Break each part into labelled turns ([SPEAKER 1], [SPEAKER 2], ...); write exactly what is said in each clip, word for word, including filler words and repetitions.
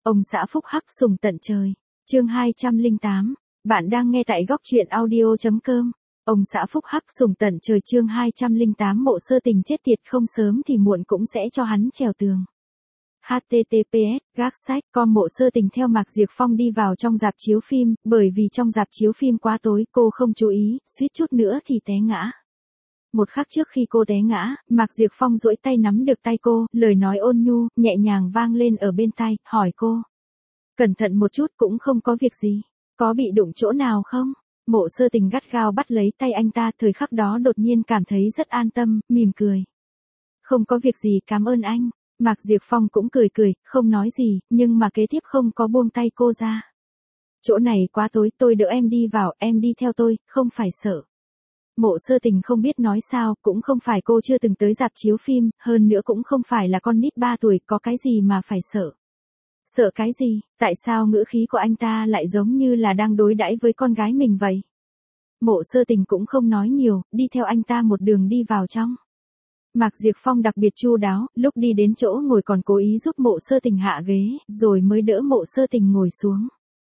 [SPEAKER 1] Ông xã phúc hắc sùng tận trời. Chương hai trăm lẻ tám. Bạn đang nghe tại góc truyện audio chấm com. Ông xã phúc hắc sùng tận trời chương hai trăm lẻ tám Mộ Sơ Tình chết tiệt không sớm thì muộn cũng sẽ cho hắn trèo tường. hát tê tê pê ét gác sách com Mộ Sơ Tình theo Mạc Diệp Phong đi vào trong rạp chiếu phim, bởi vì trong rạp chiếu phim quá tối, cô không chú ý, suýt chút nữa thì té ngã. Một khắc trước khi cô té ngã, Mạc Diệp Phong duỗi tay nắm được tay cô, lời nói ôn nhu, nhẹ nhàng vang lên ở bên tai, hỏi cô. Cẩn thận một chút, cũng không có việc gì. Có bị đụng chỗ nào không? Mộ Sơ Tình gắt gao bắt lấy tay anh ta, thời khắc đó đột nhiên cảm thấy rất an tâm, mỉm cười. Không có việc gì, cảm ơn anh. Mạc Diệp Phong cũng cười cười, không nói gì, nhưng mà kế tiếp không có buông tay cô ra. Chỗ này quá tối, tôi đỡ em đi vào, em đi theo tôi, không phải sợ. Mộ Sơ Tình không biết nói sao, cũng không phải cô chưa từng tới rạp chiếu phim, hơn nữa cũng không phải là con nít ba tuổi, có cái gì mà phải sợ. Sợ cái gì, tại sao ngữ khí của anh ta lại giống như là đang đối đãi với con gái mình vậy? Mộ Sơ Tình cũng không nói nhiều, đi theo anh ta một đường đi vào trong. Mạc Diệp Phong đặc biệt chu đáo, lúc đi đến chỗ ngồi còn cố ý giúp Mộ Sơ Tình hạ ghế, rồi mới đỡ Mộ Sơ Tình ngồi xuống.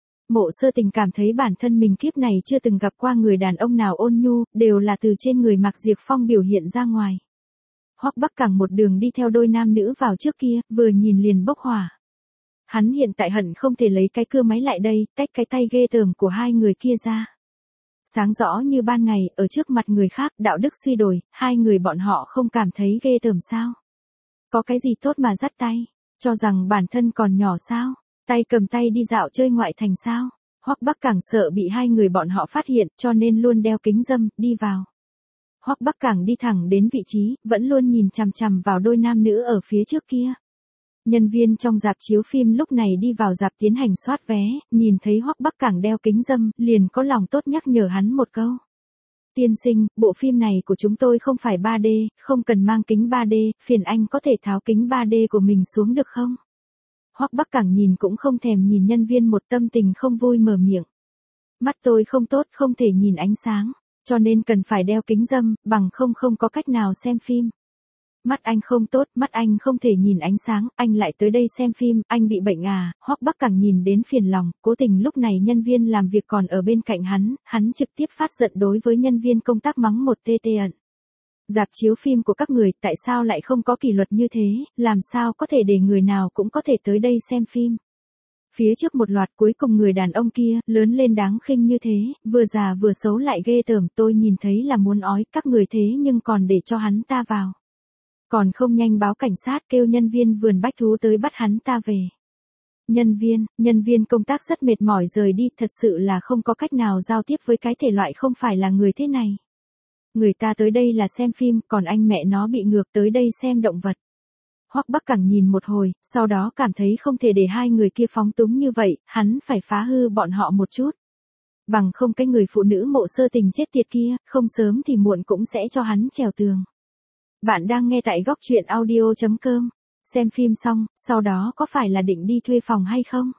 [SPEAKER 1] Mộ Sơ Tình cảm thấy bản thân mình kiếp này chưa từng gặp qua người đàn ông nào ôn nhu, đều là từ trên người Mạc Diệp Phong biểu hiện ra ngoài. Hoắc Bắc Cẳng một đường đi theo đôi nam nữ vào trước kia, vừa nhìn liền bốc hỏa. Hắn hiện tại hận không thể lấy cái cưa máy lại đây, tách cái tay ghê tởm của hai người kia ra. Sáng rõ như ban ngày, ở trước mặt người khác, đạo đức suy đồi, hai người bọn họ không cảm thấy ghê tởm sao? Có cái gì tốt mà dắt tay, cho rằng bản thân còn nhỏ sao? Tay cầm tay đi dạo chơi ngoại thành sao? Hoắc Bắc Cẳng sợ bị hai người bọn họ phát hiện, cho nên luôn đeo kính râm, đi vào. Hoắc Bắc Cẳng đi thẳng đến vị trí, vẫn luôn nhìn chằm chằm vào đôi nam nữ ở phía trước kia. Nhân viên trong rạp chiếu phim lúc này đi vào rạp tiến hành soát vé, nhìn thấy Hoắc Bắc Cẳng đeo kính râm, liền có lòng tốt nhắc nhở hắn một câu. Tiên sinh, bộ phim này của chúng tôi không phải ba D, không cần mang kính ba D, phiền anh có thể tháo kính ba D của mình xuống được không? Hoắc Bắc Cẳng nhìn cũng không thèm nhìn nhân viên, một tâm tình không vui mở miệng. Mắt tôi không tốt, không thể nhìn ánh sáng, cho nên cần phải đeo kính râm, bằng không không có cách nào xem phim. Mắt anh không tốt, mắt anh không thể nhìn ánh sáng, anh lại tới đây xem phim, anh bị bệnh à? Hoắc Bắc Cẳng nhìn đến phiền lòng, cố tình lúc này nhân viên làm việc còn ở bên cạnh hắn, hắn trực tiếp phát giận đối với nhân viên công tác mắng một tê tê ẩn. Rạp chiếu phim của các người, tại sao lại không có kỷ luật như thế, làm sao có thể để người nào cũng có thể tới đây xem phim? Phía trước một loạt, cuối cùng người đàn ông kia, lớn lên đáng khinh như thế, vừa già vừa xấu lại ghê tởm, tôi nhìn thấy là muốn ói, các người thế nhưng còn để cho hắn ta vào. Còn không nhanh báo cảnh sát, kêu nhân viên vườn bách thú tới bắt hắn ta về. Nhân viên, nhân viên công tác rất mệt mỏi rời đi, thật sự là không có cách nào giao tiếp với cái thể loại không phải là người thế này. Người ta tới đây là xem phim, còn anh mẹ nó bị ngược tới đây xem động vật. Hoắc Bắc Cẳng nhìn một hồi, sau đó cảm thấy không thể để hai người kia phóng túng như vậy, hắn phải phá hư bọn họ một chút. Bằng không cái người phụ nữ Mộ Sơ Tình chết tiệt kia, không sớm thì muộn cũng sẽ cho hắn trèo tường. Bạn đang nghe tại góc truyện audio chấm com. Xem phim xong, sau đó có phải là định đi thuê phòng hay không?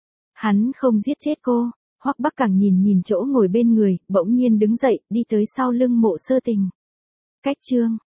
[SPEAKER 1] Hắn không giết chết cô. Hoắc Bắc Cẳng nhìn nhìn chỗ ngồi bên người, bỗng nhiên đứng dậy, đi tới sau lưng Mộ Sơ Tình. Cách chương,